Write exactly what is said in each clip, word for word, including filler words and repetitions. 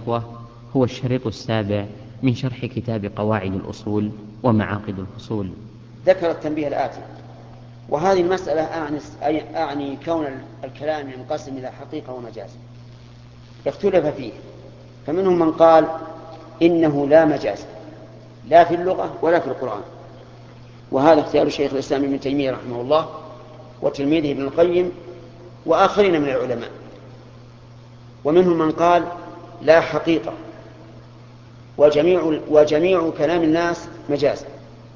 الإخوة هو الشريط السابع من شرح كتاب قواعد الأصول ومعاقد الفصول. ذكر التنبيه الآتي. وهذه المسألة أعني, أعني كون الكلام ينقسم إلى حقيقة ومجاز، اختلف فيه، فمنهم من قال إنه لا مجاز لا في اللغة ولا في القرآن، وهذا اختيار الشيخ الإسلام ابن تيمية رحمه الله وتلميذه ابن القيم وآخرين من العلماء. ومنهم من قال لا حقيقة، وجميع, وجميع كلام الناس مجاز،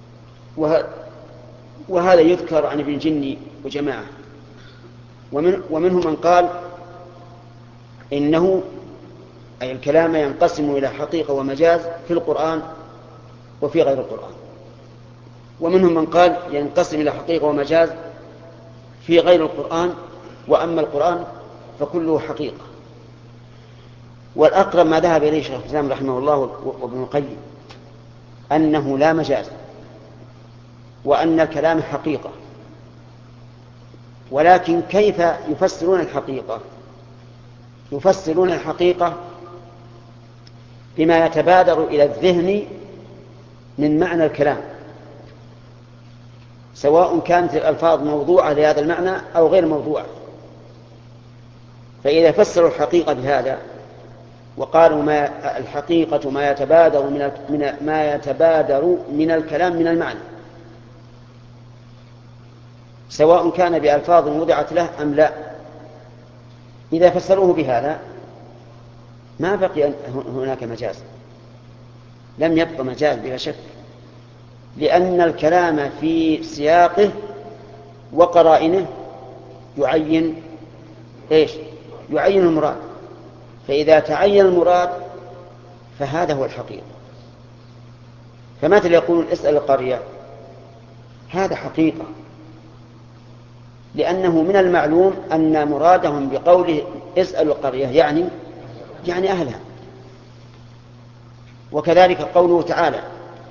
وهذا يذكر عن ابن جني وجماعة. ومن ومنهم من قال إنه أي الكلام ينقسم إلى حقيقة ومجاز في القرآن وفي غير القرآن. ومنهم من قال ينقسم إلى حقيقة ومجاز في غير القرآن، وأما القرآن فكله حقيقة. والأقرب ما ذهب إليه شيخ الإسلام رحمه الله وابن القيم أنه لا مجاز، وأن الكلام حقيقة. ولكن كيف يفسرون الحقيقة؟ يفسرون الحقيقة بما يتبادر إلى الذهن من معنى الكلام، سواء كانت الألفاظ موضوعة لهذا المعنى أو غير موضوعة. فإذا فسروا الحقيقة بهذا وقالوا ما الحقيقة ما يتبادر من من ما يتبادر من الكلام من المعنى، سواء كان بألفاظ وضعت له أم لا، إذا فسروه بهذا ما بقي هناك مجاز، لم يبقى مجاز بلا شك، لأن الكلام في سياقه وقرائنه يعين إيش؟ يعين المراد. فإذا تعين المراد فهذا هو الحقيقة. فمثل يقولون اسأل القرية، هذا حقيقة، لأنه من المعلوم أن مرادهم بقوله اسأل القرية يعني يعني أهلها. وكذلك قوله تعالى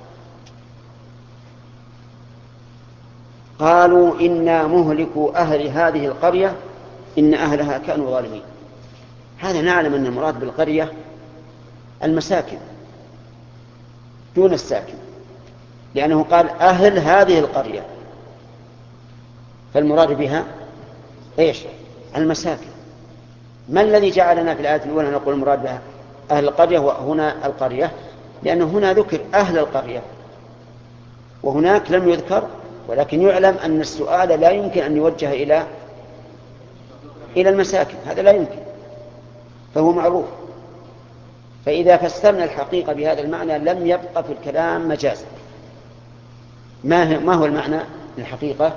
قالوا إنا مهلكوا أهل هذه القرية إن أهلها كانوا ظالمين، هذا نعلم أن المراد بالقرية المساكن دون الساكن، لأنه قال أهل هذه القرية، فالمراد بها إيش؟ المساكن. ما الذي جعلنا في الآية الأولى نقول المراد بها أهل القرية وهنا القرية؟ لأنه هنا ذكر أهل القرية وهناك لم يذكر، ولكن يعلم أن السؤال لا يمكن أن يوجه إلى إلى المساكن، هذا لا يمكن، فهو معروف. فإذا فسرنا الحقيقة بهذا المعنى لم يبقى في الكلام مجاز. ما هو المعنى الحقيقة؟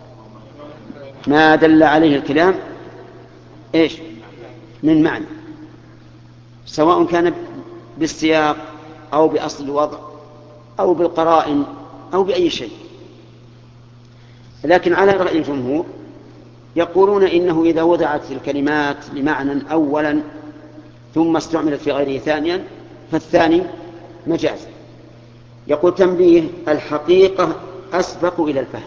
ما دل عليه الكلام إيش؟ من معنى، سواء كان بالسياق أو بأصل الوضع أو بالقرائن أو بأي شيء. لكن على رأي الجمهور يقولون إنه إذا وضعت الكلمات لمعنى أولا ثم استعملت في غيره ثانيا فالثاني مجاز. يقول تنبيه: الحقيقة أسبق إلى الفهم.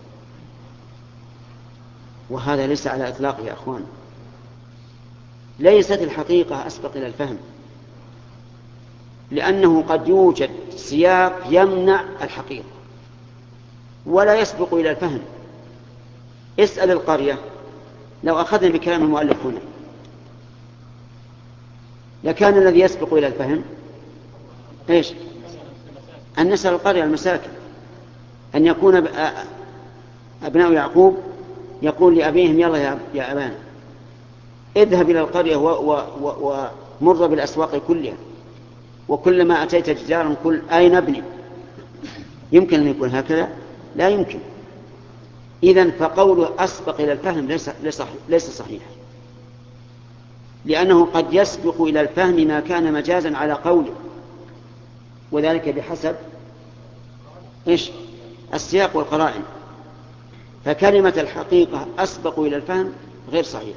وهذا ليس على إطلاقه يا أخوان، ليست الحقيقة أسبق إلى الفهم، لأنه قد يوجد سياق يمنع الحقيقة ولا يسبق إلى الفهم. اسأل القرية، لو أخذنا بكلام المؤلف هنا لكان الذي يسبق إلى الفهم إيش؟ أن نسأل القرية المساكن، أن يكون أبناء يعقوب يقول لأبيهم يلا يا أبانا اذهب إلى القرية ومر بالأسواق كلها، وكلما أتيت جدارا قل أين ابني. يمكن أن يكون هكذا؟ لا يمكن. إذن فقوله أسبق إلى الفهم ليس, ليس صحيح، لأنه قد يسبق إلى الفهم ما كان مجازا على قوله، وذلك بحسب إيش؟ السياق والقرائن. فكلمة الحقيقة أسبق إلى الفهم غير صحيحة.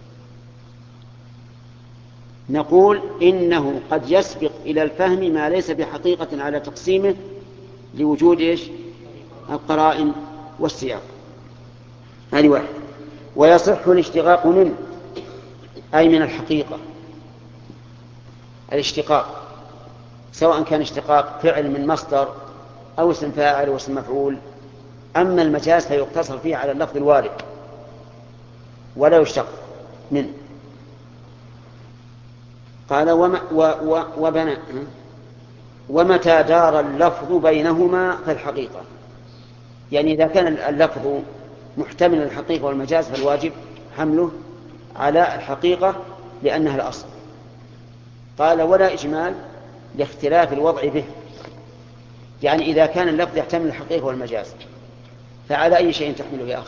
نقول إنه قد يسبق إلى الفهم ما ليس بحقيقة على تقسيمه لوجود إيش؟ القرائن والسياق. هذه واحد. ويصح الاشتقاق منه أي من الحقيقة. الاشتقاق، سواء كان اشتقاق فعل من مصدر أو اسم فاعل واسم مفعول. أما المجاز فيقتصر فيه على اللفظ الوارد ولا يشتق منه. قال وما و و وبنى ومتى دار اللفظ بينهما فالحقيقة، يعني إذا كان اللفظ محتمل الحقيقة والمجاز فالواجب حمله على الحقيقة لأنها الأصل. قال ولا إجمال لاختلاف الوضع به، يعني إذا كان اللفظ يحتمل الحقيقة والمجاز فعلى أي شيء تحمله يا أخ؟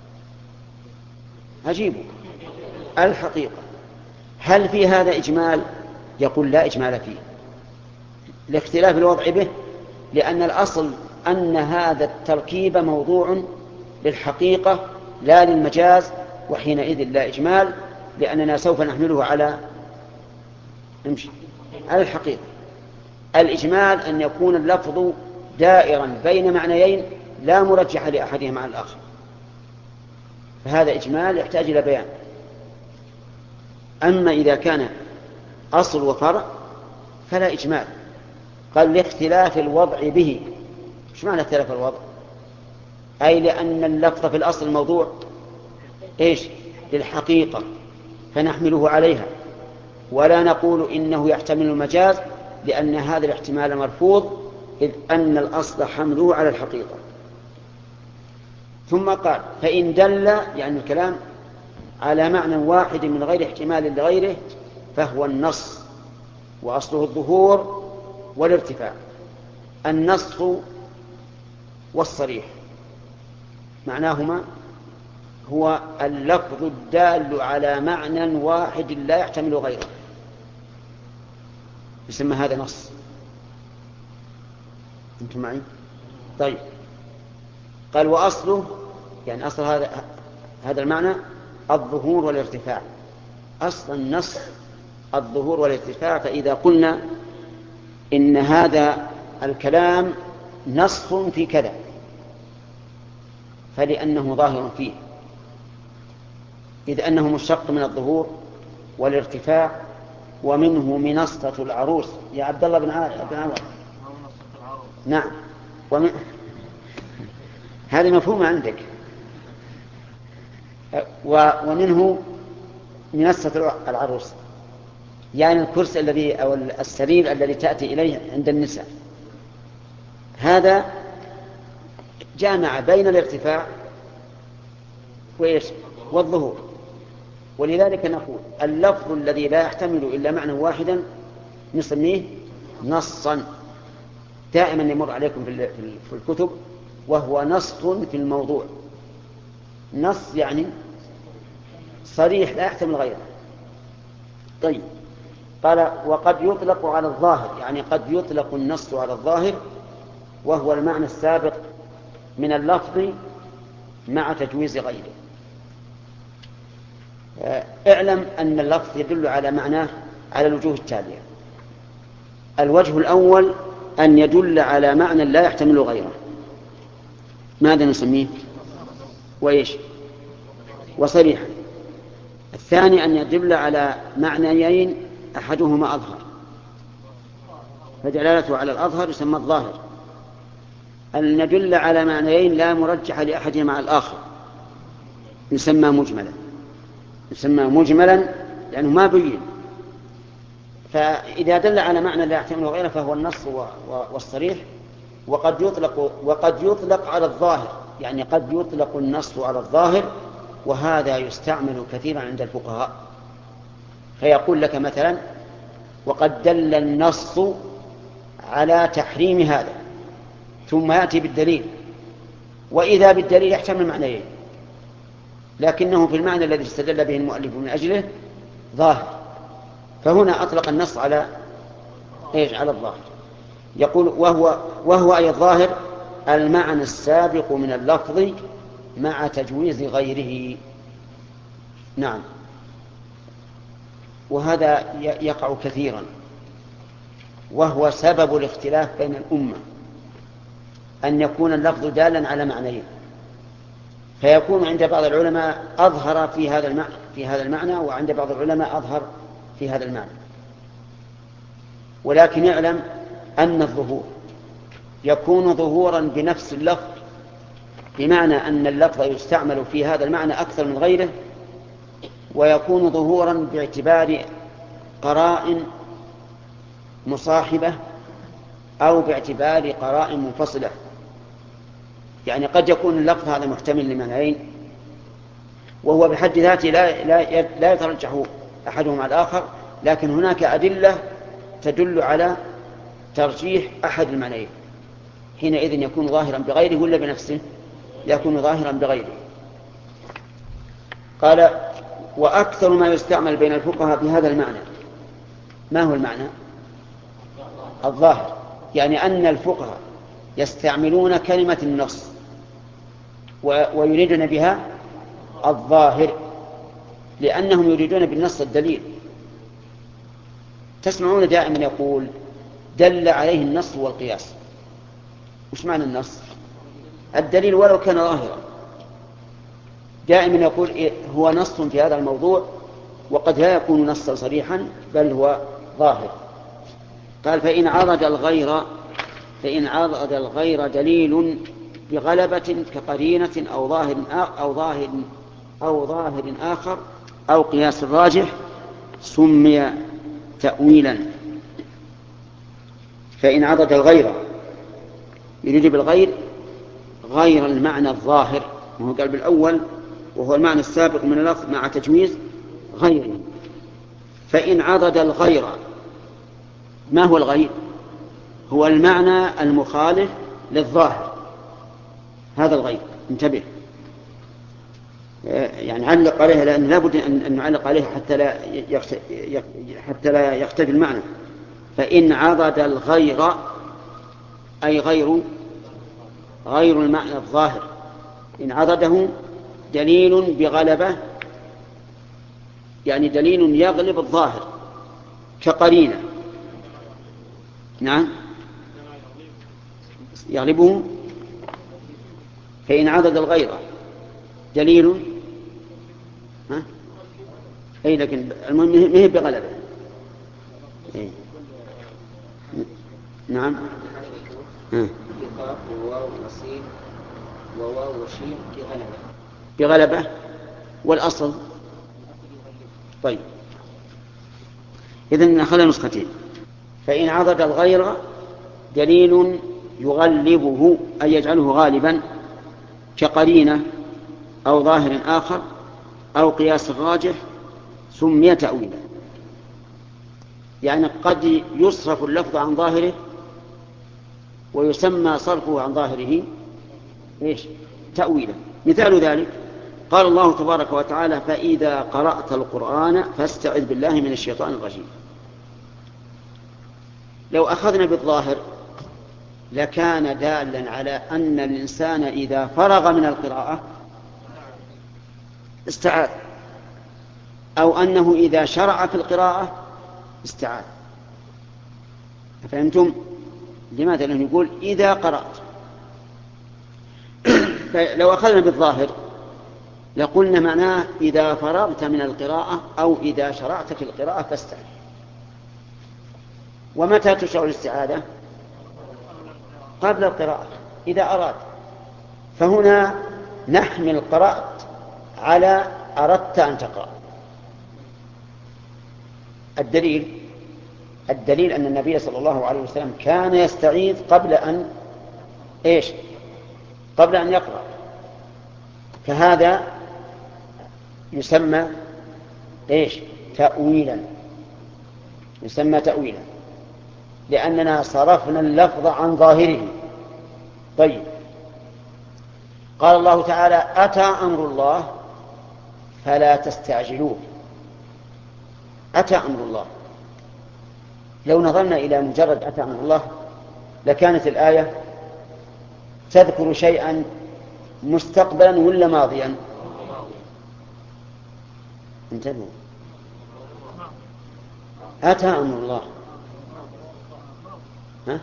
أجيبه الحقيقة. هل في هذا إجمال؟ يقول لا إجمال فيه لاختلاف الوضع به، لأن الأصل أن هذا التركيب موضوع للحقيقة لا للمجاز، وحينئذ لا إجمال، لأننا سوف نحمله على نمشي على الحقيقة. الإجمال أن يكون اللفظ دائرا بين معنيين لا مرجح لأحدهما عن الآخر، فهذا إجمال يحتاج إلى بيان. أما إذا كان أصل وفرع فلا إجمال. قال لاختلاف الوضع به. ايش معنى اختلاف الوضع؟ أي لأن اللفظ في الأصل موضوع إيش؟ للحقيقة فنحمله عليها، ولا نقول إنه يحتمل المجاز لأن هذا الاحتمال مرفوض، إذ أن الأصل حمله على الحقيقة. ثم قال فإن دل، يعني الكلام على معنى واحد من غير احتمال لغيره فهو النص، وأصله الظهور والارتفاع. النص والصريح معناهما هو اللفظ الدال على معنى واحد لا يحتمل غيره، يسمى هذا نص. أنتم معي؟ طيب. قال وأصله، يعني أصل هذا هذا المعنى الظهور والارتفاع. أصل النص الظهور والارتفاع. فإذا قلنا إن هذا الكلام نص في كذا فلأنه ظاهر فيه، إذ أنه مشتق من الظهور والارتفاع، ومنه منصة العروس. يا عبد الله بن عمر. نعم. ومن... هذه مفهومة عندك. و... ومنه منصة العروس، يعني الكرسي الذي أو السرير الذي تأتي إليه عند النساء. هذا جامع بين الارتفاع وإيش؟ والظهور. ولذلك نقول اللفظ الذي لا يحتمل إلا معنى واحدا نسميه نصا. دائما يمر عليكم في الكتب وهو نص في الموضوع. نص يعني صريح لا يحتمل غيره. طيب. قال وقد يطلق على الظاهر، يعني قد يطلق النص على الظاهر وهو المعنى السابق من اللفظ مع تجويز غيره. اعلم أن اللفظ يدل على معناه على الوجوه التالية. الوجه الأول أن يدل على معنى لا يحتمل غيره. ماذا نسميه؟ وإيش؟ وصريحا. الثاني أن يدل على معنيين أحدهما أظهر، فدلالته على الأظهر يسمى الظاهر. أن يدل على معنيين لا مرجح لأحدهما على الآخر يسمى مجملا. يسمى مجملا لأنه ما بين. فإذا دل على معنى لا يحتمل غيره فهو النص والصريح. وقد يطلق وقد يطلق على الظاهر، يعني قد يطلق النص على الظاهر، وهذا يستعمل كثيرا عند الفقهاء. فيقول لك مثلا وقد دل النص على تحريم هذا، ثم يأتي بالدليل، وإذا بالدليل يحتمل معنيين، لكنه في المعنى الذي استدل به المؤلف من أجله ظاهر. فهنا أطلق النص على إيش؟ على الظاهر. يقول وهو, وهو أي الظاهر المعنى السابق من اللفظ مع تجويز غيره. نعم. وهذا يقع كثيرا، وهو سبب الاختلاف بين الأمة، أن يكون اللفظ دالا على معنيين، فيكون عند بعض العلماء أظهر في هذا المعنى في هذا المعنى وعند بعض العلماء أظهر في هذا المعنى. ولكن يعلم أن الظهور يكون ظهورا بنفس اللفظ، بمعنى أن اللفظ يستعمل في هذا المعنى أكثر من غيره، ويكون ظهورا باعتبار قرائن مصاحبة أو باعتبار قرائن منفصلة. يعني قد يكون اللفظ هذا محتمل لمعنيين، وهو بحد ذاته لا, لا, لا يترجح أحدهما على الآخر، لكن هناك أدلة تدل على ترجيح أحد المعنيين، حينئذ يكون ظاهرا بغيره ولا بنفسه؟ يكون ظاهرا بغيره. قال: وأكثر ما يستعمل بين الفقهاء في هذا المعنى. ما هو المعنى؟ الظاهر، يعني أن الفقهاء يستعملون كلمة النص ويريدون بها الظاهر، لأنهم يريدون بالنص الدليل. تسمعون دائما يقول دل عليه النص والقياس. وش معنى النص؟ الدليل ولو كان ظاهرا. دائما يقول هو نص في هذا الموضوع، وقد لا يكون نصا صريحا بل هو ظاهر. قال: فإن عرض الغير فإن عرض الغير دليل بغلبة كقرينة أو ظاهر أو ظاهر أو ظاهر آخر أو قياس راجح سمي تأويلا. فإن عرض الغير يريد بالغير غير المعنى الظاهر، وهو قال بالأول وهو المعنى السابق من اللفظ مع تجويز غيره. فإن عرض الغير، ما هو الغير؟ هو المعنى المخالف للظاهر، هذا الغير. انتبه، يعني علق عليها، لأن لابد أن نعلق عليها حتى لا حتى لا يختفي المعنى. فإن عرض الغير أي غير غير المعنى الظاهر، إن عرضه دليل بغلبة، يعني دليل يغلب الظاهر كقرينة. نعم، يغلبه. فإن عضد الغير دليل، ها؟ أي لكن المهم ما هي بغلبة. إيه؟ نعم. ها. وواو وسين وواو وشين بغلبة بغلبة والأصل. طيب، إذن نأخذ نسختين. فإن عضد الغير دليل يغلبه أي يجعله غالبا كقرينة أو ظاهر آخر أو قياس راجح سمي تأويلا. يعني قد يصرف اللفظ عن ظاهره ويسمى صرفه عن ظاهره إيش؟ تأويلا. مثال ذلك قال الله تبارك وتعالى: فإذا قرأت القرآن فاستعذ بالله من الشيطان الرجيم. لو أخذنا بالظاهر لكان دالا على أن الإنسان إذا فرغ من القراءة استعاذ، أو أنه إذا شرع في القراءة استعاذ. فهمتم؟ لماذا؟ لأنه يقول إذا قرأت. لو أخذنا بالظاهر لقلنا معناه إذا فرغت من القراءة أو إذا شرعت في القراءة فاستعذ. ومتى تشرع الاستعاذة؟ قبل القراءة إذا أراد. فهنا نحمل قرأت على أردت أن تقرأ. الدليل الدليل أن النبي صلى الله عليه وسلم كان يستعيذ قبل أن إيش؟ قبل أن يقرأ. فهذا يسمى إيش؟ تأويلا. يسمى تأويلا لأننا صرفنا اللفظ عن ظاهره. طيب، قال الله تعالى: أتى أمر الله فلا تستعجلوه. أتى أمر الله. لو نظرنا إلى مجرد أتى أمر الله لكانت الآية تذكر شيئا مستقبلا ولا ماضيا؟ انتبهوا، أتى أمر الله، ها؟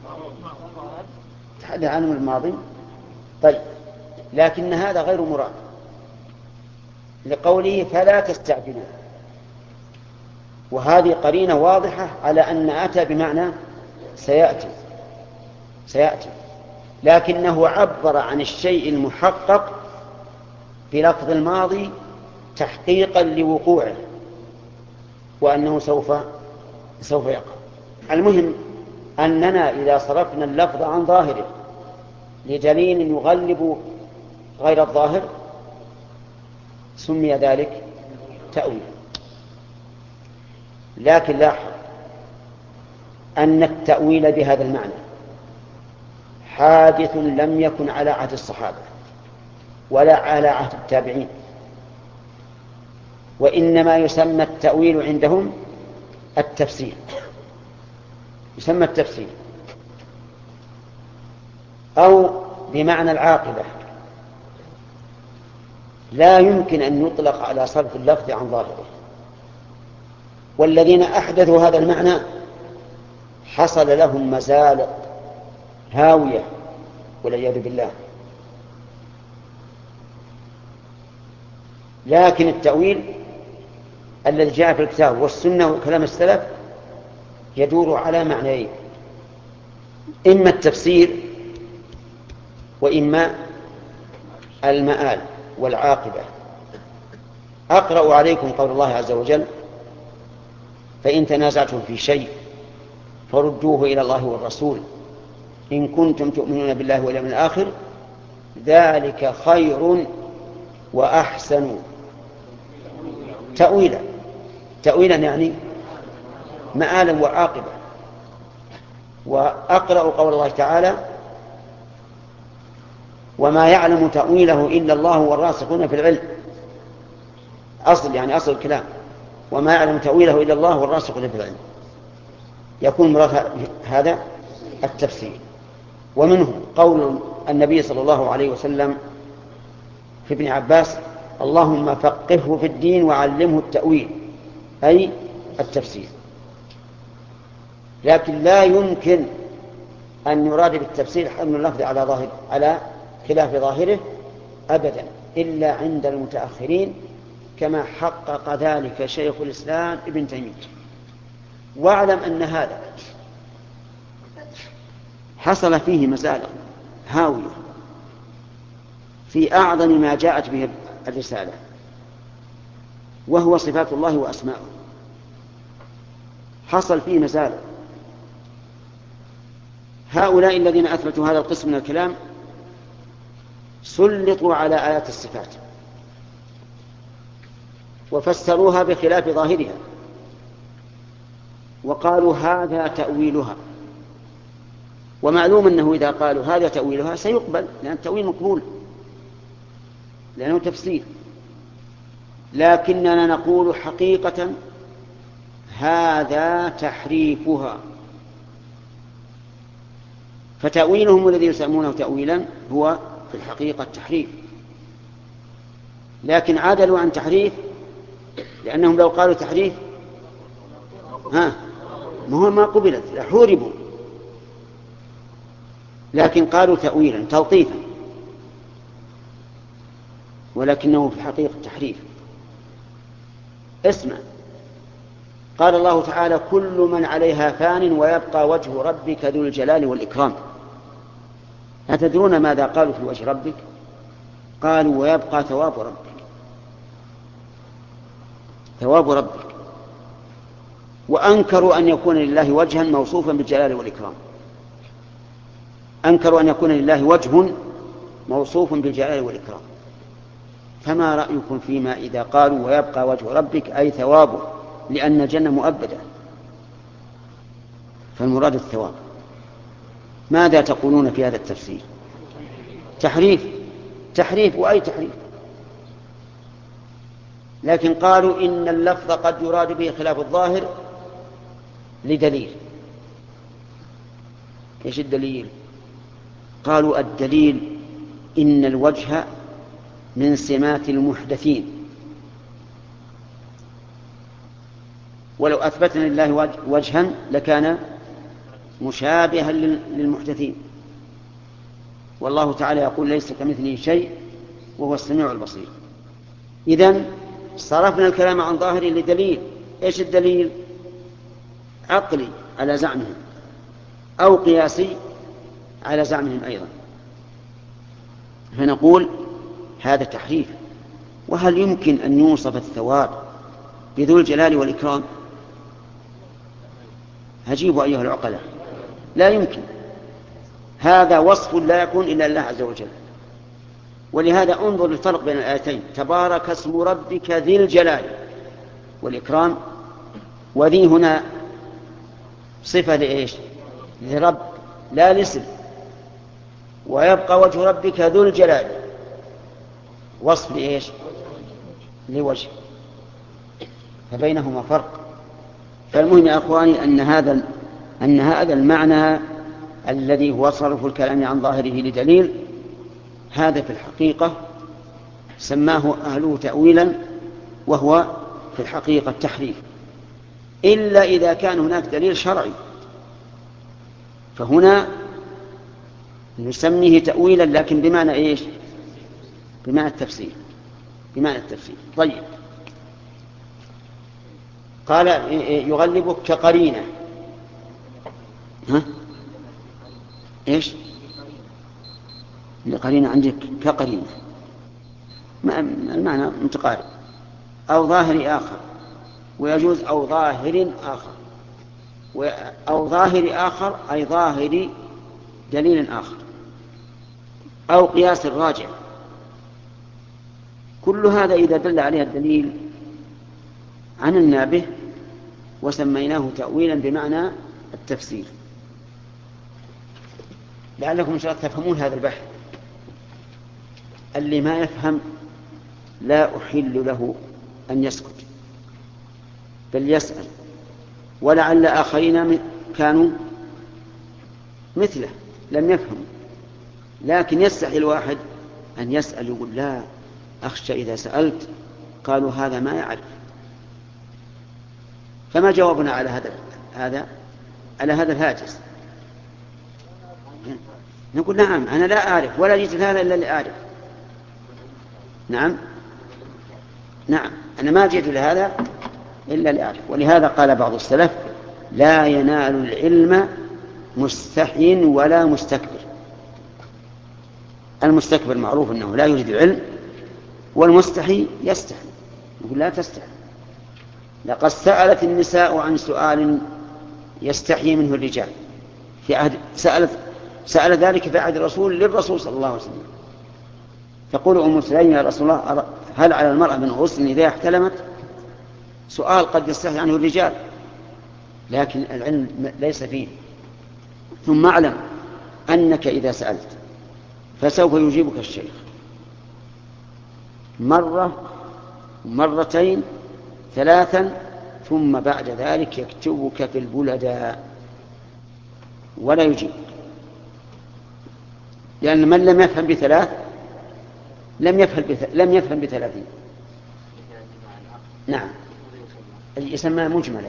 تحدث عنه الماضي. طيب، لكن هذا غير مراد لقوله فلا تستعجلوا. وهذه قرينة واضحة على أن أتى بمعنى سيأتي سيأتي لكنه عبر عن الشيء المحقق بلفظ الماضي تحقيقا لوقوعه وأنه سوف سوف يقع. المهم أننا إذا صرفنا اللفظ عن ظاهره لدليل يغلب غير الظاهر سمي ذلك تأويل. لكن لاحظ أن التأويل بهذا المعنى حادث لم يكن على عهد الصحابة ولا على عهد التابعين، وإنما يسمى التأويل عندهم التفسير، يسمى التفسير أو بمعنى العاقبة. لا يمكن أن يطلق على صرف اللفظ عن ظاهره، والذين أحدثوا هذا المعنى حصل لهم مزالق هاوية والعياذ بالله. لكن التأويل الذي جاء في الكتاب والسنة وكلام السلف يدور على معنيين: إما التفسير وإما المآل والعاقبة. أقرأ عليكم قول الله عز وجل: فإن تنازعتم في شيء فردوه إلى الله والرسول إن كنتم تؤمنون بالله واليوم الآخر ذلك خير وأحسن تأويلا. تأويلا يعني مآلا وعاقبة. وأقرأ قول الله تعالى: وما يعلم تأويله إلا الله والراسخون في العلم. أصل يعني أصل الكلام: وما يعلم تأويله إلا الله والراسخون في العلم. يكون مراد هذا التفسير. ومنه قول النبي صلى الله عليه وسلم في ابن عباس: اللهم فقهه في الدين وعلمه التأويل، أي التفسير. لكن لا يمكن أن يراد بالتفسير حمل اللفظ على ظاهر على خلاف ظاهره أبدا إلا عند المتأخرين، كما حقق ذلك شيخ الإسلام ابن تيمية. واعلم أن هذا حصل فيه مزالق هاوية في أعظم ما جاءت به الرسالة، وهو صفات الله وأسماؤه. حصل فيه مزالق. هؤلاء الذين أثبتوا هذا القسم من الكلام سلطوا على آيات الصفات وفسروها بخلاف ظاهرها وقالوا هذا تأويلها. ومعلوم أنه إذا قالوا هذا تأويلها سيقبل، لأن التأويل مقبول لأنه تفسير. لكننا نقول حقيقة هذا تحريفها. فتأويلهم الذي يسمونه تأويلا هو في الحقيقة التحريف، لكن عادلوا عن تحريف، لأنهم لو قالوا تحريف ها ما هو ما قبلت حوربوا، لكن قالوا تأويلا تلطيفا، ولكنه في الحقيقة التحريف. اسمع، قال الله تعالى: كل من عليها فان ويبقى وجه ربك ذو الجلال والإكرام. أتدرون ماذا قالوا في وجه ربك؟ قالوا: ويبقى ثواب ربك، ثواب ربك. وأنكروا أن يكون لله وجها موصوفا بالجلال والإكرام، أنكروا أن يكون لله وجه موصوف بالجلال والإكرام. فما رأيكم فيما إذا قالوا ويبقى وجه ربك أي ثوابه، لأن الجنة مؤبدة، فالمراد الثواب. ماذا تقولون في هذا التفسير؟ تحريف، تحريف وأي تحريف. لكن قالوا إن اللفظ قد يراد به خلاف الظاهر لدليل. إيش الدليل؟ قالوا الدليل إن الوجه من سمات المحدثين، ولو أثبتنا لله وجها لكان مشابها للمحدثين، والله تعالى يقول: ليس كمثله شيء وهو السميع البصير. إذن صرفنا الكلام عن ظاهره لدليل إيش الدليل؟ عقلي على زعمهم أو قياسي على زعمهم أيضا، فنقول هذا تحريف. وهل يمكن أن يوصف الثواب بذو الجلال والإكرام؟ هجيبوا أيها العقلاء، لا يمكن. هذا وصف لا يكون إلا الله عز وجل. ولهذا انظر الفرق بين الآيتين: تبارك اسم ربك ذي الجلال والإكرام. وذي هنا صفة لإيش؟ لرب لا لاسم. ويبقى وجه ربك ذو الجلال وصف لإيش؟ لوجه. فبينهما فرق. فالمهم يا أخواني أن هذا أن هذا المعنى الذي هو صرف الكلام عن ظاهره لدليل، هذا في الحقيقة سماه أهله تأويلا، وهو في الحقيقة تحريف، إلا إذا كان هناك دليل شرعي، فهنا نسميه تأويلا لكن بمعنى إيش؟ بمعنى التفسير. بمعنى التفسير. طيب، قال يغلبك كقرينة. ها؟ إيش؟ القرينة عندك كقرينة، المعنى متقارب. أو ظاهر آخر، ويجوز أو ظاهر آخر، أو ظاهر آخر أي ظاهر دليل آخر، أو قياس الراجع. كل هذا إذا دل عليه الدليل عملنا به وسميناه تأويلا بمعنى التفسير. لعلكم إن شاء الله تفهمون هذا البحث. اللي ما يفهم لا أحل له أن يسكت، بل يسأل. ولعل آخرين كانوا مثله لم يفهموا، لكن يستحي الواحد أن يسأل، يقول لا أخشى إذا سألت قالوا هذا ما يعرف. فما جوابنا على هذا هذا على هذا الهاجس؟ نقول نعم أنا لا أعرف ولا جئت هذا إلا لأعرف. نعم نعم أنا ما جئت لهذا إلا لأعرف. ولهذا قال بعض السلف: لا ينال العلم مستحي ولا مستكبر. المستكبر معروف أنه لا يريد العلم، والمستحي يستحي. يقول لا تستحي. لقد سألت النساء عن سؤال يستحي منه الرجال في عهد سألت سأل ذلك في عهد الرسول للرسول صلى الله عليه وسلم. تقول أم سليم: يا رسول الله، هل على المرأة من غسل إذا احتلمت؟ سؤال قد يستحي عنه الرجال، لكن العلم ليس فيه. ثم اعلم أنك إذا سألت فسوف يجيبك الشيخ مرة مرتين ثلاثا، ثم بعد ذلك يكتبك في البلداء ولا يجيب. لأن من لم يفهم بثلاث لم يفهم بث... لم يفهم بثلاثين. نعم، يسمى مجملا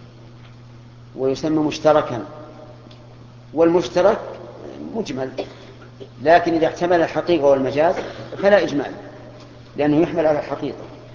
ويسمى مشتركا، والمشترك مجمل، لكن إذا احتمل الحقيقة والمجاز فلا إجمال، لأنه يحمل على الحقيقة.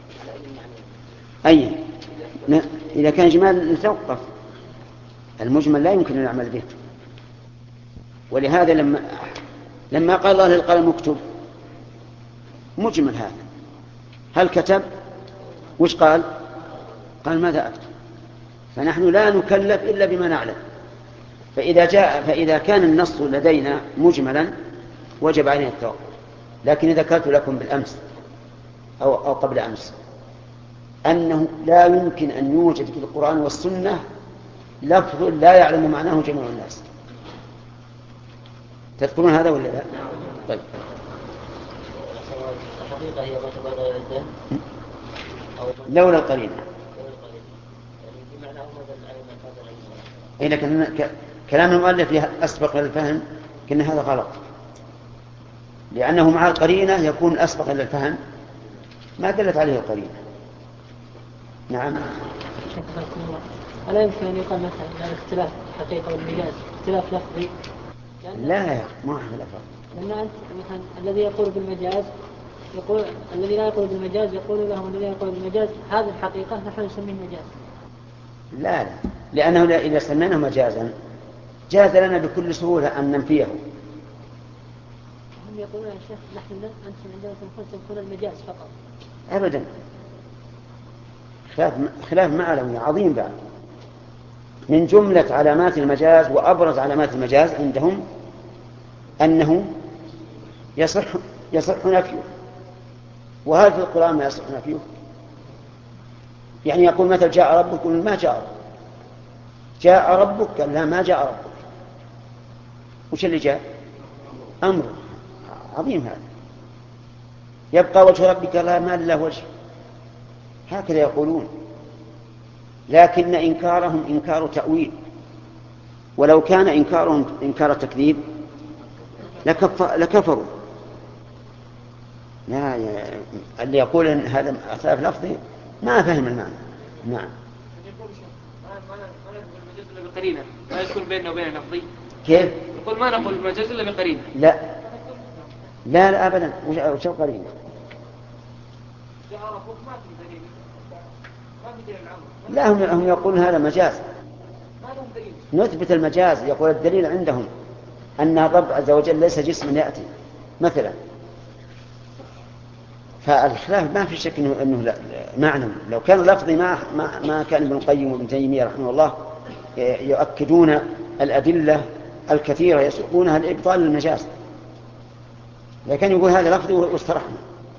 أي إذا كان إجمال نتوقف، المجمل لا يمكن أن نعمل به. ولهذا لما لما قال الله للقلم اكتب، مجمل هذا، هل كتب؟ وش قال؟ قال ماذا أكتب؟ فنحن لا نكلف إلا بما نعلم. فإذا جاء فإذا كان النص لدينا مجملا وجب علينا التوقف. لكن إذا ذكرت لكم بالأمس أو, أو قبل أمس أنه لا يمكن أن يوجد في القرآن والسنة لفظ لا يعلم معناه جميع الناس. تذكرون هذا ولا لا؟ طيب. الحقيقة هي ما تبادر إلى الذهن لولا القرينة. بمعنى هذا العلم هذا العلم. إيه، لكن كلام المؤلف أسبق للفهم، كأن هذا غلط، لأنه مع القرينة يكون أسبق للفهم ما دلت عليه القرينة. نعم. ألا يمكن أن يقال مثلا الاختلاف الحقيقة والمجاز اختلاف لفظي؟ لا يا ما هو الأفضل. لأن أنت مثلا الذي يقول بالمجاز يقول الذي لا يقول بالمجاز يقول لهم الذي يقول بالمجاز هذه الحقيقة نحن نسميه مجاز، لا لا، لأنه إذا سميناه مجازا جاز لنا بكل سهولة أن ننفيه. هم يقولون يا شيخ نحن أنتم عندما تنفون تنفون المجاز فقط. أبدا، خلاف خلاف معنوي عظيم بعد. من جملة علامات المجاز وأبرز علامات المجاز عندهم أنه يصح يصح نفيه. وهل في القرآن ما يصح نفيه؟ يعني يقول مثل جاء ربك، يقول ما جاء ربك. جاء ربك قال لا ما جاء ربك. وش اللي جاء؟ أمر عظيم هذا. يبقى وجه ربك لا ما له وجه، هكذا يقولون. لكن إنكارهم إنكار تأويل، ولو كان إنكارهم إنكار تكذيب لكفروا. لا، اللي يقول إن هذا خلاف لفظي ما فهم المعنى. نعم. بقرينة ما يكون بيننا وبين لفظي. كيف؟ يقول ما نقول المجاز إلا بقرينة. لا لا لا أبدا. وش القرينة؟ لا، هم هم يقولون هذا مجاز. نثبت المجاز. يقول الدليل عندهم أن الرب عز وجل ليس جسما يأتي مثلا. فالخلاف ما في شك انه, إنه معنى. لو كان لفظي ما ما ما كان ابن القيم وابن تيمية رحمه الله يؤكدون الأدلة الكثيرة يسوقونها لإبطال المجاز، لكن يقول هذا لفظي واسترحنا.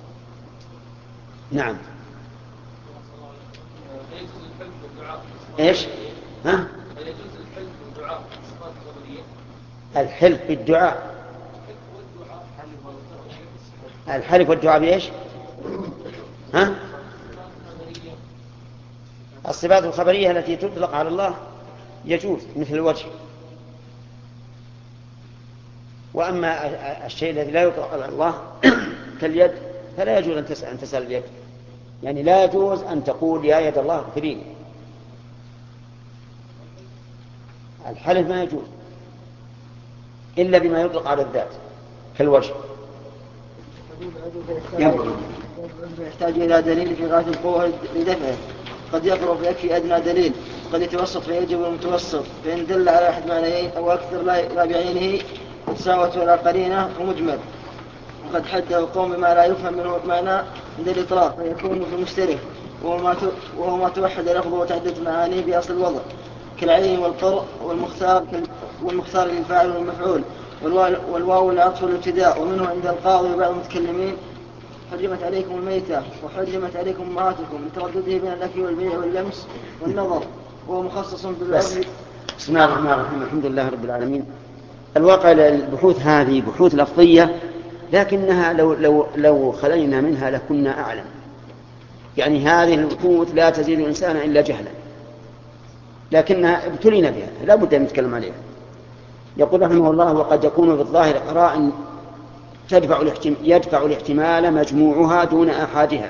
نعم. ايش؟ ها؟ الحلف بالدعاء. الحلف والدعاء بإيش؟ ها؟ الصفات الخبرية التي تطلق على الله يجوز مثل الوجه. وأما الشيء الذي لا يطلق على الله كاليد فلا يجوز أن تسأل, أن تسأل اليد. يعني لا يجوز أن تقول يا يد الله اغفريني. الحلف ما يجوز إلا بما يطلق على الذات كالوجه. يحتاج إلى دليل في غاية القوة لدفعه. قد يقرب فيكفي أدنى دليل، قد يتوسط فيجب المتوسط، فإن دل على أحد معنيين أو أكثر لا بعينه تساوت ولا قرينة ومجمل. وقد حده قوم بما لا يفهم منه معنى عند الإطلاق فيكون في مشترك، وهو ما توحد لفظه وتعدد معانيه بأصل الوضع كالعين والقر والمختار والمختار للفاعل والمفعول، والواو العطف والابتداء. ومنه عند القاضي وبعض المتكلمين حرمت عليكم الميتة وحرمت عليكم أمهاتكم لتردده بين الأكل والبيع واللمس والنظر، وهو مخصص بالعرض. بسم الله الرحمن الرحيم. الحمد لله رب العالمين. الواقع البحوث هذه بحوث لفظية، لكنها لو, لو, لو خلينا منها لكنا أعلم. يعني هذه البحوث لا تزيد الإنسان إلا جهلا، لكنها ابتلينا بها لا بد أن نتكلم عليها. يقول رحمه الله: وقد يكون بالظاهر قرائن تدفع يدفع الاحتمال مجموعها دون أحادها.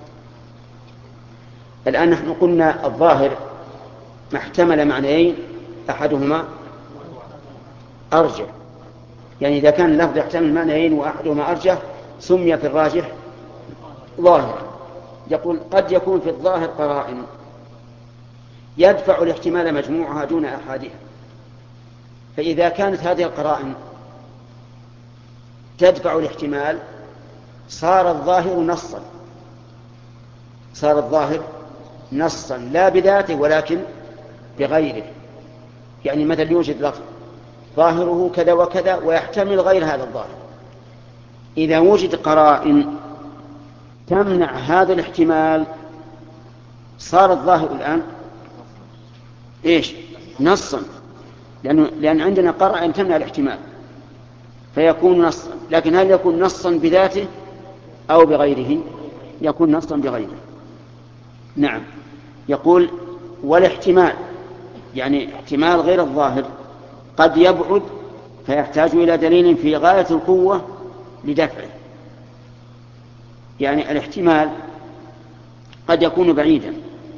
الآن نحن قلنا الظاهر ما احتمل معنيين أحدهما أرجح، يعني إذا كان اللفظ يحتمل معنيين وأحدهما أرجح سمي في الراجح ظاهر. يقول قد يكون في الظاهر قرائن يدفع الاحتمال مجموعها دون أحادها. فإذا كانت هذه القرائن تدفع الاحتمال صار الظاهر نصا، صار الظاهر نصا لا بذاته ولكن بغيره. يعني مثل يوجد لفظ ظاهره كذا وكذا ويحتمل غير هذا الظاهر، إذا وجد قرائن تمنع هذا الاحتمال صار الظاهر الآن إيش؟ نصا، لأن, لأن عندنا قرائن تمنع الاحتمال فيكون نصا. لكن هل يكون نصا بذاته أو بغيره؟ يكون نصا بغيره. نعم. يقول والاحتمال يعني احتمال غير الظاهر قد يبعد فيحتاج إلى دليل في غاية القوة لدفعه. يعني الاحتمال قد يكون بعيدا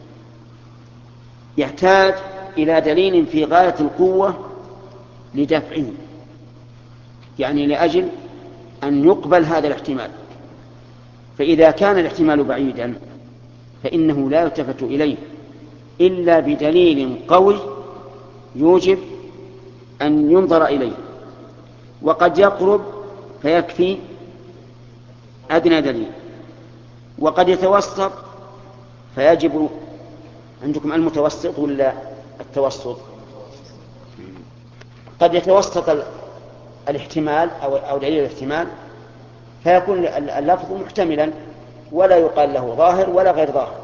يحتاج إلى دليل في غاية القوة لدفعه، يعني لأجل أن يقبل هذا الاحتمال. فإذا كان الاحتمال بعيدا فإنه لا يلتفت إليه إلا بدليل قوي يوجب أن ينظر إليه، وقد يقرب فيكفي أدنى دليل، وقد يتوسط فيجب. عندكم المتوسط ولا التوسط؟ قد يتوسط الاحتمال أو دليل الاحتمال فيكون اللفظ محتملا ولا يقال له ظاهر ولا غير ظاهر،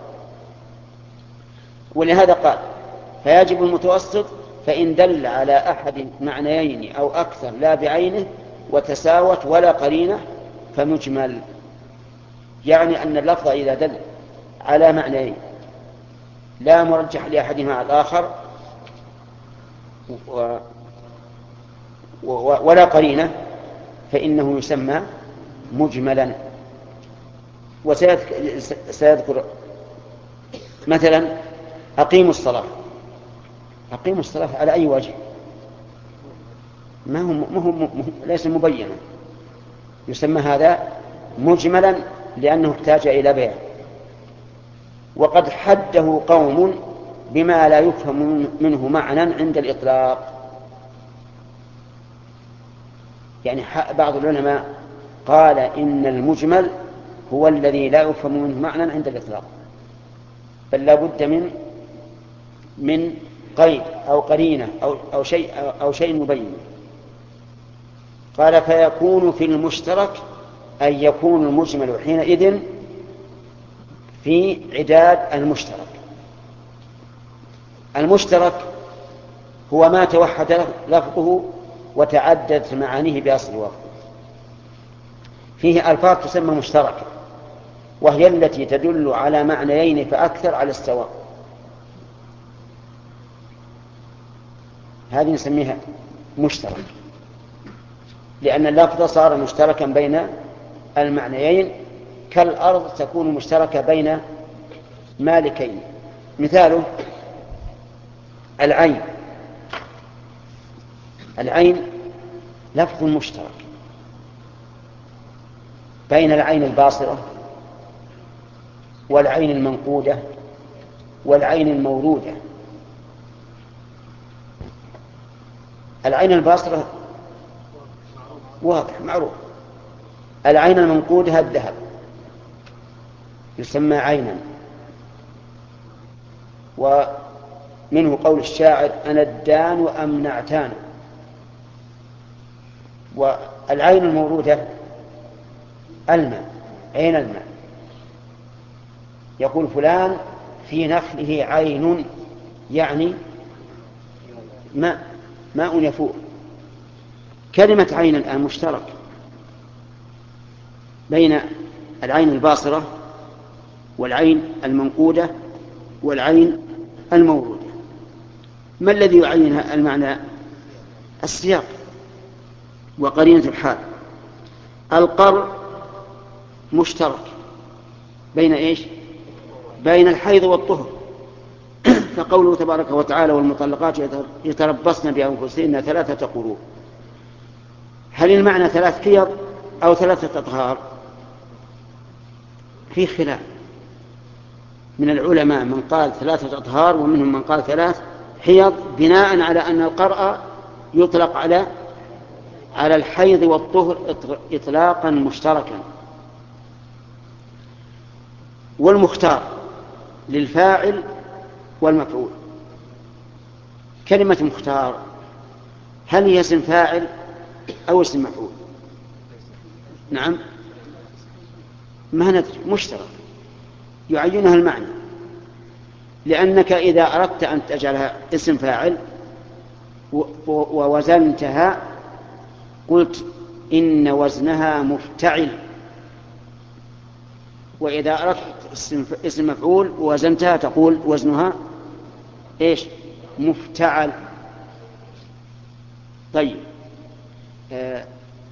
ولهذا قال فيجب المتوسط فإن دل على أحد معنيين أو أكثر لا بعينه وتساوت ولا قرينة فمجمل، يعني أن اللفظ إذا دل على معنيين لا مرجح لأحدهما على الآخر و... و... ولا قرينة فإنه يسمى مجملا. وسيذكر مثلا أقيموا الصلاة، أقيموا الصلاة على أي وجه؟ ما هو, ما هو ليس مبينا، يسمى هذا مجملا لأنه احتاج إلى بيان. وقد حده قوم بما لا يفهم منه معنى عند الإطلاق، يعني بعض العلماء قال إن المجمل هو الذي لا يفهم منه معنى عند الإطلاق، بل لا بد من من قيد أو قرينة أو, أو شيء أو شيء مبين. قال فيكون في المشترك أن يكون المجمل حينئذ في عداد المشترك. المشترك هو ما توحد لفظه وتعددت معانيه بأصل واحد. فيه ألفاظ تسمى مشتركة وهي التي تدل على معنيين فأكثر على السواء، هذه نسميها مشترك لأن اللفظ صار مشتركا بين المعنيين، كالأرض تكون مشتركة بين مالكين. مثاله العين، العين لفظ مشترك بين العين الباصرة والعين المنقودة والعين المورودة. العين الباصرة واضح معروف، العين المنقودة الذهب يسمى عينا. ومنه قول الشاعر أنا الدان أمنعتان. والعين المورودة الماء، عين الماء، يقول فلان في نخله عين، يعني ماء ماء يفور. كلمة عين الآن مشترك بين العين الباصرة والعين المنقودة والعين المورودة. ما الذي يعين المعنى؟ السياق وقرينة الحال. القرء مشترك بين إيش؟ بين الحيض والطهر، فقوله تبارك وتعالى والمطلقات يتربصن بأنفسهن ثلاثة قروء. هل المعنى ثلاث حيض أو ثلاثة أطهار؟ في خلاف من العلماء، من قال ثلاثة أطهار ومنهم من قال ثلاث حيض، بناء على أن القرء يطلق على على الحيض والطهر إطلاقا مشتركا. والمختار للفاعل والمفعول. كلمة مختار هل هي اسم فاعل أو اسم مفعول؟ نعم، ما ندري، مشترك يعينها المعنى، لأنك إذا أردت أن تجعلها اسم فاعل ووزنتها قلت إن وزنها مفتعل، وإذا أردت اسم مفعول ووزنتها تقول وزنها إيش؟ مفتعل. طيب، آه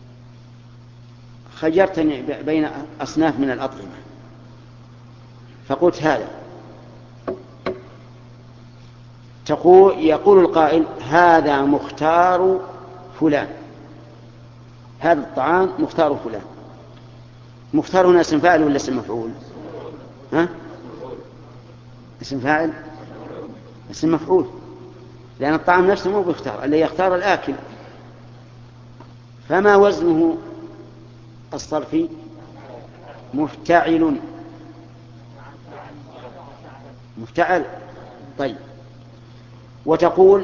خيرتني بين أصناف من الأطعمة فقلت هذا، تقول يقول القائل هذا مختار فلان، هذا الطعام مختار فلان. مختار هنا اسم فاعل ولا اسم مفعول؟ ها؟ اسم فاعل؟ اسم مفعول، لأن الطعام نفسه مو بيختار، اللي يختار الآكل. فما وزنه الصرفي؟ مفتعل. مفتعل. طيب، وتقول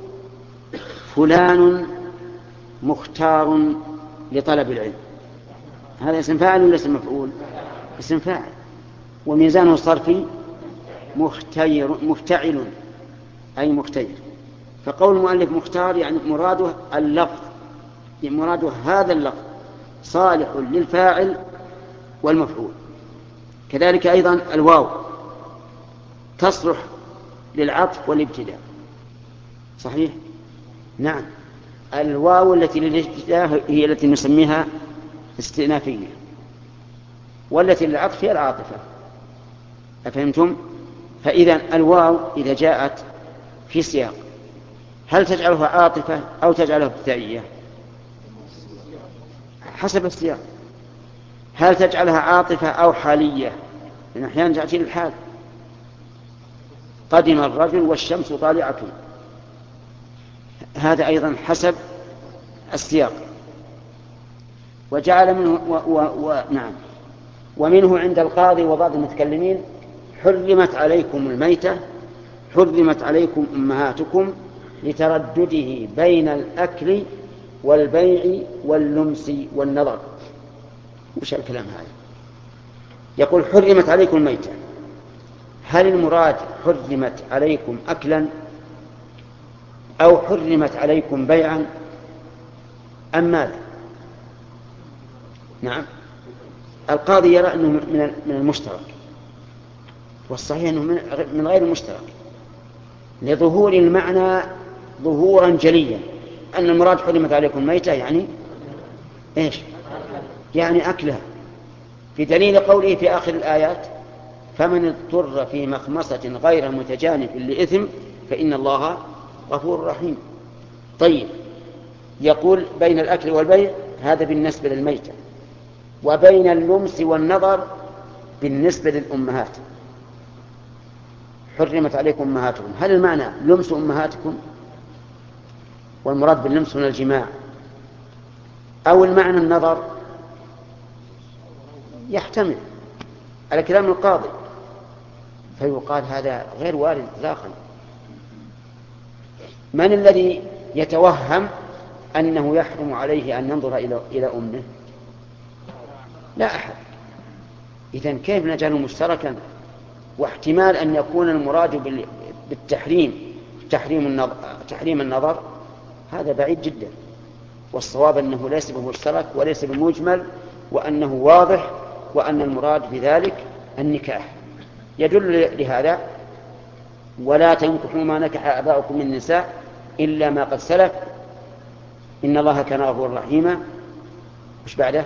فلان مختار لطلب العلم، هذا اسم فاعل ولا اسم مفعول؟ اسم فاعل. وميزانه الصرفي مختير مفتعل أي مختير. فقول المؤلف مختار يعني مراده اللفظ، يعني مراده هذا اللفظ صالح للفاعل والمفعول. كذلك أيضا الواو تصلح للعطف والابتداء. صحيح؟ نعم، الواو التي للابتداء هي التي نسميها استئنافية، والتي للعطف هي العاطفة. أفهمتم؟ فإذا الواو إذا جاءت في سياق هل تجعلها عاطفة أو تجعلها ابتدائية؟ حسب السياق. هل تجعلها عاطفة أو حالية؟ لأن أحيانا تأتي للحال، قدم الرجل والشمس طالعة، هذا أيضا حسب السياق. وجعل منه و و و نعم ومنه عند القاضي وبعض المتكلمين حرمت عليكم الميتة، حرمت عليكم أمهاتكم لتردده بين الأكل والبيع واللمس والنظر. وش الكلام هذا؟ يقول حرمت عليكم الميتة، هل المراد حرمت عليكم أكلا أو حرمت عليكم بيعا أم ماذا؟ نعم، القاضي يرى أنه من المشترك، والصحيح أنه من غير المشترك، لظهور المعنى ظهورا جليا، أن المراد حرمت عليكم الميتة يعني إيش؟ يعني أكلها، في دليل قوله في آخر الآيات فمن اضطر في مخمصة غير متجانف لإثم فإن الله غفور رحيم. طيب، يقول بين الأكل والبيع، هذا بالنسبة للميتة، وبين اللمس والنظر بالنسبة للأمهات. حرمت عليكم أمهاتكم، هل المعنى لمس أمهاتكم والمراد باللمس من الجماع، أو المعنى النظر؟ يحتمل على كلام القاضي، فيقال هذا غير وارد إطلاقا. من الذي يتوهم أنه يحرم عليه أن ينظر إلى إلى أمه؟ لا أحد. إذن كيف نجعله مشتركا؟ واحتمال أن يكون المراد بالتحريم تحريم النظر, تحريم النظر هذا بعيد جدا، والصواب أنه ليس بمشترك وليس بمجمل، وأنه واضح، وأن المراد بذلك النكاح. يدل لهذا ولا تنكحوا ما نكح آباؤكم من النساء إلا ما قد سلف إن الله كان غفورا رحيما. وش بعده؟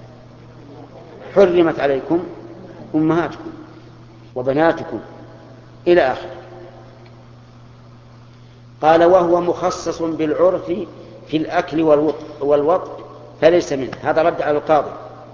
حرمت عليكم أمهاتكم وبناتكم إلى آخر. قال وهو مخصص بالعرف في الأكل والوطء فليس منه، هذا رد على القاضي.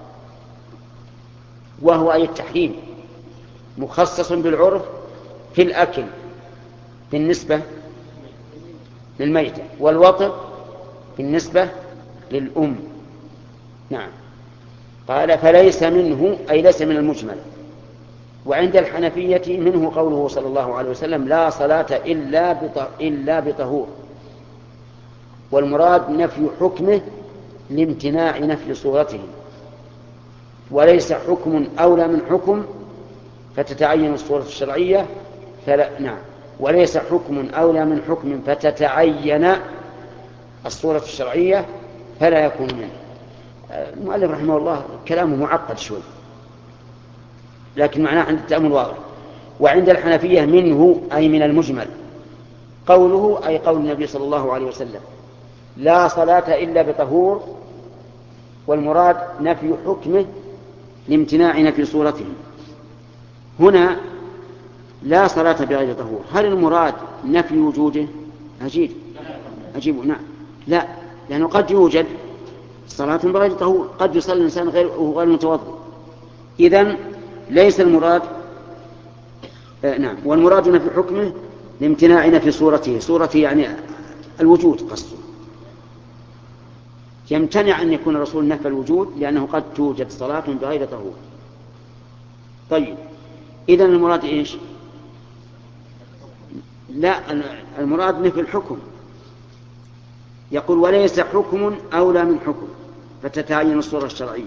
وهو أي التحريم مخصص بالعرف في الأكل بالنسبة للميتة، والوطء بالنسبة للأم. نعم، قال فليس منه أي ليس من المجمل. وعند الحنفية منه قوله صلى الله عليه وسلم لا صلاة إلا إلا بطهور، والمراد نفي حكمه لامتناع نفي صورته، وليس حكم أولى من حكم فتتعين الصورة الشرعية فلا. نعم، وليس حكم أولى من حكم فتتعين الصورة الشرعية فلا يكون منه. المؤلف رحمه الله كلامه معقد شوي، لكن معناه عند التأمل واضح. وعند الحنفية منه أي من المجمل، قوله أي قول النبي صلى الله عليه وسلم لا صلاة إلا بطهور، والمراد نفي حكمه لامتناع نفي صورته. هنا لا صلاة بغير طهور، هل المراد نفي وجوده؟ عجيب عجيب نعم، لا، لأنه قد يوجد صلاة بغير طهور، قد يصلي الإنسان غير غير متوضئ. إذن ليس المراد آه نعم، والمراد نفي حكمه لامتناع نفي صورته. صورته يعني الوجود قصده، يمتنع أن يكون الرسول نفى الوجود لأنه قد توجد صلاة بغير طهور. طيب إذن المراد إيش؟ لا، المراد نفي الحكم. يقول وليس حكم أولى من حكم فتتعين الصورة الشرعية.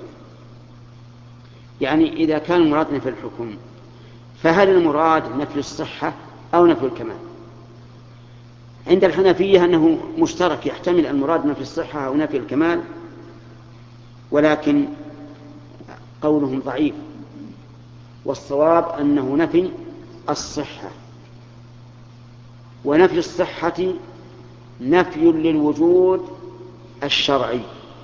يعني إذا كان المراد نفي الحكم فهل المراد نفي الصحة أو نفي الكمال؟ عند الحنفية أنه مشترك، يحتمل المراد نفي الصحة أو نفي الكمال، ولكن قولهم ضعيف، والصواب أنه نفي الصحة. ونفي الصحة نفي للوجود الشرعي.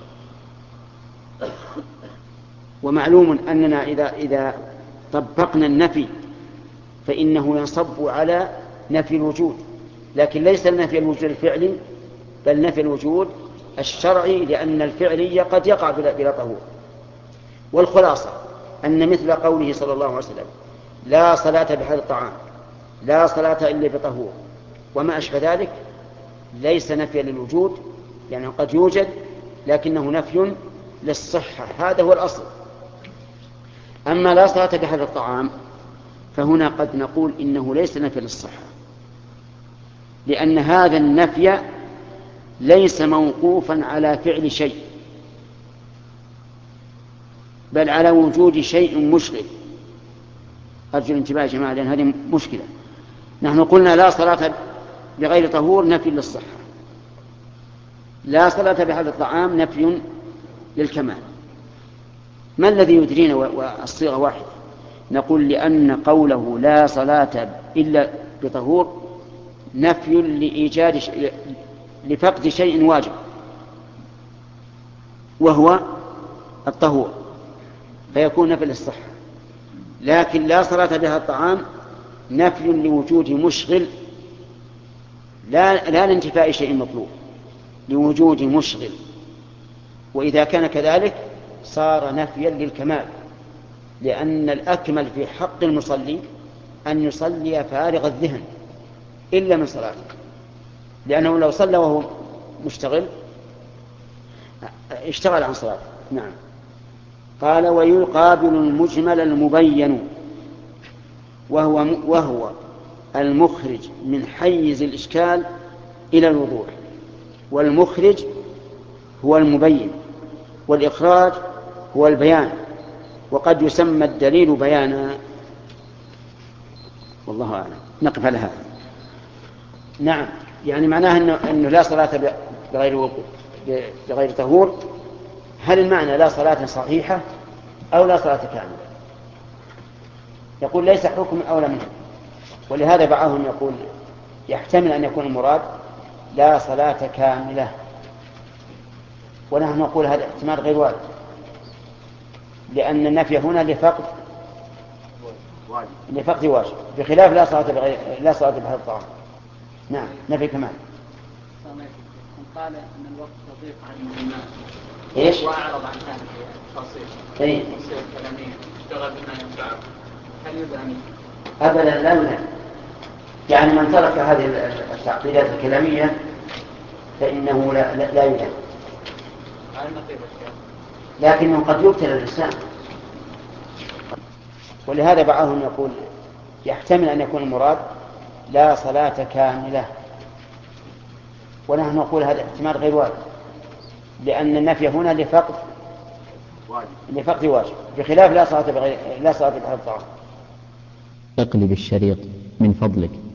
ومعلوم أننا إذا, إذا طبقنا النفي فإنه ينصب على نفي الوجود، لكن ليس نفي الوجود الفعلي بل نفي الوجود الشرعي، لأن الفعلي قد يقع بلا طهور. والخلاصة أن مثل قوله صلى الله عليه وسلم لا صلاة بهذا الطعام، لا صلاة إلا بطهور، وما أشبه ذلك، ليس نفيا للوجود، يعني قد يوجد لكنه نفي للصحة، هذا هو الأصل. أما لا صلاة بهذا الطعام فهنا قد نقول إنه ليس نفي للصحة، لأن هذا النفي ليس موقوفا على فعل شيء بل على وجود شيء مشغل. أرجو الانتباه يا جماعة لأن هذه مشكلة. نحن قلنا لا صلاة بغير طهور نفي للصحة، لا صلاة بهذا الطعام نفي للكمال. ما الذي يدرينا والصيغة واحدة؟ نقول لأن قوله لا صلاة إلا بطهور نفي لإيجاد ش... لفقد شيء واجب وهو الطهور، فيكون نفي للصحة. لكن لا صلاة بها الطعام نفي لوجود مشغل، لا, لا لانتفاء شيء مطلوب، لوجود مشغل. وإذا كان كذلك صار نفيا للكمال، لأن الأكمل في حق المصلي أن يصلي فارغ الذهن إلا من صلاته، لأنه لو صلى وهو مشتغل اشتغل عن صلاته. نعم. قال ويقابل المجمل المبين وهو, وهو المخرج من حيز الإشكال إلى الوضوح، والمخرج هو المبين والإخراج هو البيان، وقد يسمى الدليل بيانا، والله أعلم. نقف على هذا. نعم، يعني معناه أنه, أنه لا صلاة بغير, بغير طهور. هل المعنى لا صلاة صحيحة أو لا صلاة كاملة؟ يقول ليس حكم أولى منه، ولهذا بعضهم يقول يحتمل أن يكون المراد لا صلاة كاملة، ونحن نقول هذا احتمال غير وارد، لأن النفي هنا لفقد لفقد واجب، بخلاف لا صلاة بغير لا صلاة بهذا الطعام. نعم، نفي كمان. قال أن الوقت تضيق عن الماء إيش؟ وأعرض عن هذه التفاصيل. إيه؟ تفاصيل كلامية اشتغل بما ينفعه، هل يذهب؟ أبدا لا يذهب. يعني من ترك هذه التعقيدات الكلامية فإنه لا, لا, لا يذهب، لكنه قد يبتلى الإنسان. ولهذا بعضهم يقول يحتمل أن يكون المراد لا صلاة كاملة، ونحن نقول هذا احتمال غير وارد، لأن النفي هنا لفقد واجب لفقد واجب، بخلاف لا صلاة بغير لا صلاة بهذا الطعام. اقلب الشريط من فضلك.